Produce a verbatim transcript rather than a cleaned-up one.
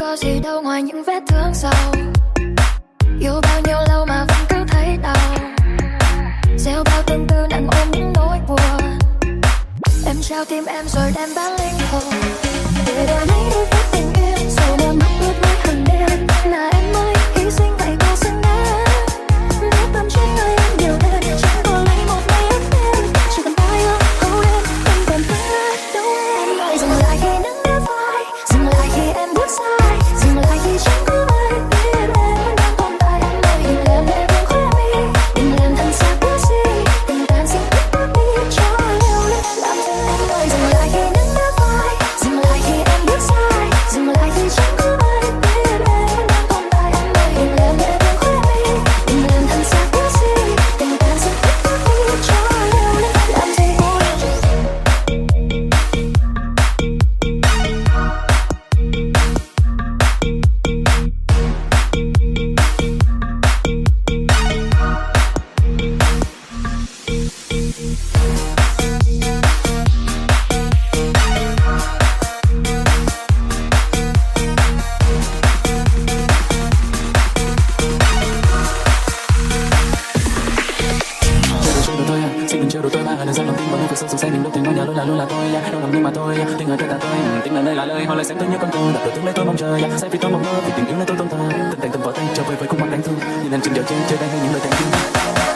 có gì đâu ngoài những vết thương sâu. Yêu bao nhiêu lâu mà vẫn cứ thấy đau, gieo bao tâm tư nặng ôm những nỗi buồn. Em trao tim em rồi đem bán linh hồn để đổi lấy đôi phút tình yêu. Rồi đôi mắt ướt mỗi hàng đêm là em mới hy sinh vậy cô xứng đáng. Để tâm trí người em điều đến chẳng có lấy một ngày ước đêm. Chỉ cần ta yêu thâu đêm không còn ai đâu em. Em ơi dừng lại khi nắng đã phai, dừng lại khi em bước sai, dừng lại khi chẳng có ai biết em vẫn đang tồn tại. Em ơi đừng làm để buồn khóe mi, đừng làm thân xác quá gì. Tình cảm xin thích bước đi cho yêu lên làm gì. Em ơi dừng lại khi nắng đã phai, dừng lại khi em bước sai, dừng lại khi chẳng có ai biết em vẫn đang tồn tại. Em ơi đừng làm để buồn khóe mi, đừng làm thân xác quá gì. Tình cảm xin thích bước đi cho yêu lên làm gì. Xin đừng trêu đùa tôi mà đừng dâng lòng tin vào những cuộc sống say mình đâu tình ngôi nhà luôn là luôn là tôi đâu nằm nhưng mà tôi tình ở đây là tôi tình là nơi là lời họ lại xem tôi như con tôi đặt đầu tương lai tôi mong chờ say vì tôi mong mơ vì tình yêu nơi tôi tôn thờ tận tình tận vào tay trở về với khung mắt đáng thương nhìn hành trình dạo trên chơi đây hay những lời thành kinh.